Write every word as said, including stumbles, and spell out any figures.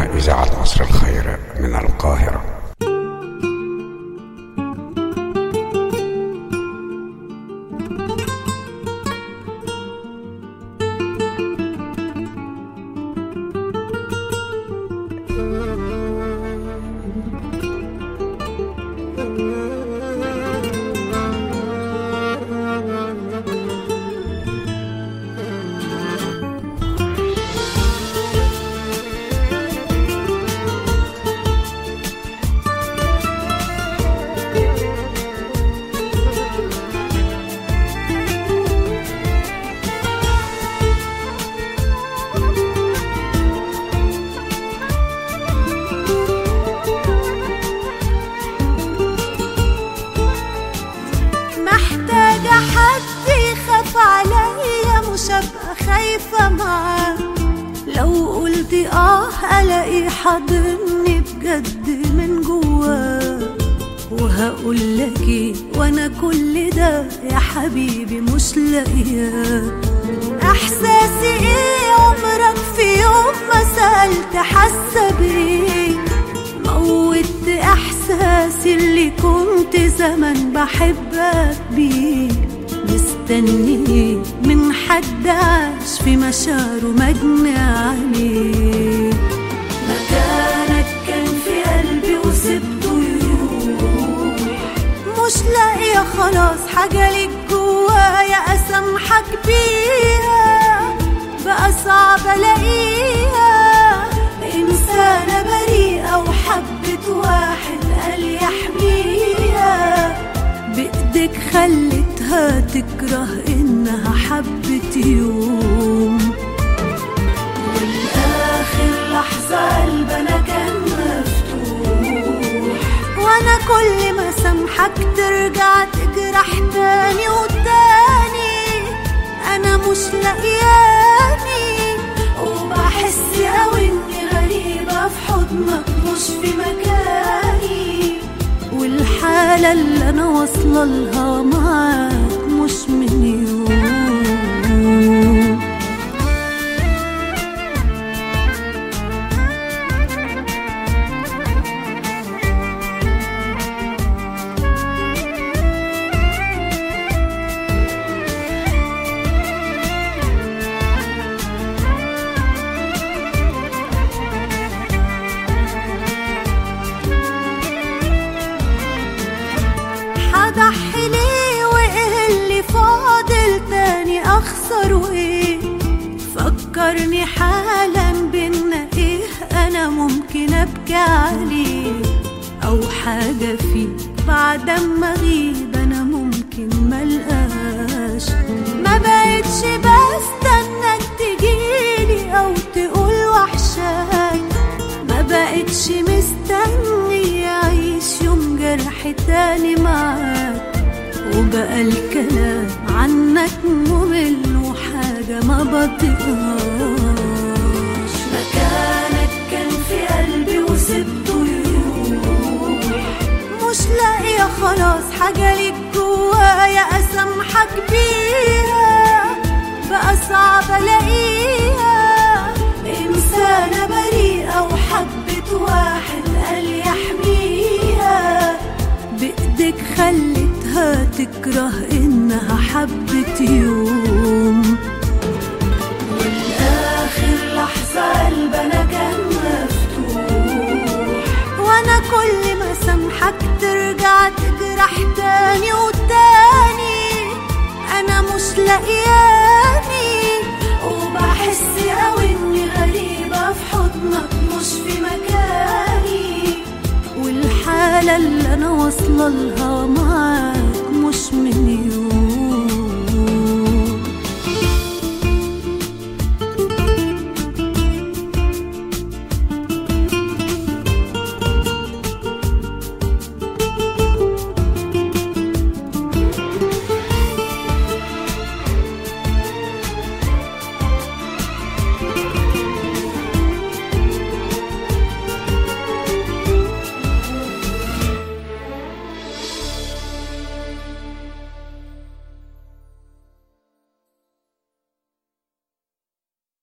هنا إذاعة عصر الخير من القاهرة. محتاجة حد يخاف عليا، مش هبقى خايفة معاه. لو قلت اه الاقي حاضني بجد من جواه. وهقول لك ايه وانا كل ده يا حبيبي مش لاقياه. احساسي ايه عمرك في يوم ما سألت حاسة بيه؟ موت احساسي اللي كنت زمان بحبك بيه. مستني من حد عاش في مشاعره مجني عليه. مكانك كان في قلبي وسبته يروح. مش لاقيه خلاص حاجه ليك جوايا اسامحك بيها. بقى صعب الاقيها انسانه بريئه وحبت واحد قال يحميها. بايدك خلتها تكره انها حبت يوم. والاخر لحظه قلبنا كان مفتوح. وانا كل ما سامحك ترجع تجرح تاني وتاني. انا مش لاقياني وبحس قوي اني غريبه في حضنك مش في مكاني. والحالة اللي أنا واصلة لها معاك مش من يوم. هضحي ليه وايه اللي فاضل تاني اخسر وايه؟ فكرني حالا بينا ايه انا ممكن ابكي عليه. او حاجة فيك بعد ما اغيب انا ممكن ملقاش. ما بقتش بستناك تجيلي او تقول وحشاك. ما بقتش مستني اعيش يوم جرح تاني معاك. وبقى الكلام عنك ممل وحاجة ما بطيقهاش. مكانك كان في قلبي وسبته يروح. مش لاقيه خلاص حاجة ليك جوايا اسامحك بيها. بقى صعب الاقيها انسانة بريئة وحبت واحد قال يحميها. بايدك خلتها تكره انها حبت يوم. والاخر لحظة قلبنا كان مفتوح. وانا كل ما سامحك ترجع تجرح تاني وتاني. انا مش لاقياني وبحس قوي اني غريبة في حضنك مش في مكاني. والحالة اللي انا واصلة لها معاك مش من يوم.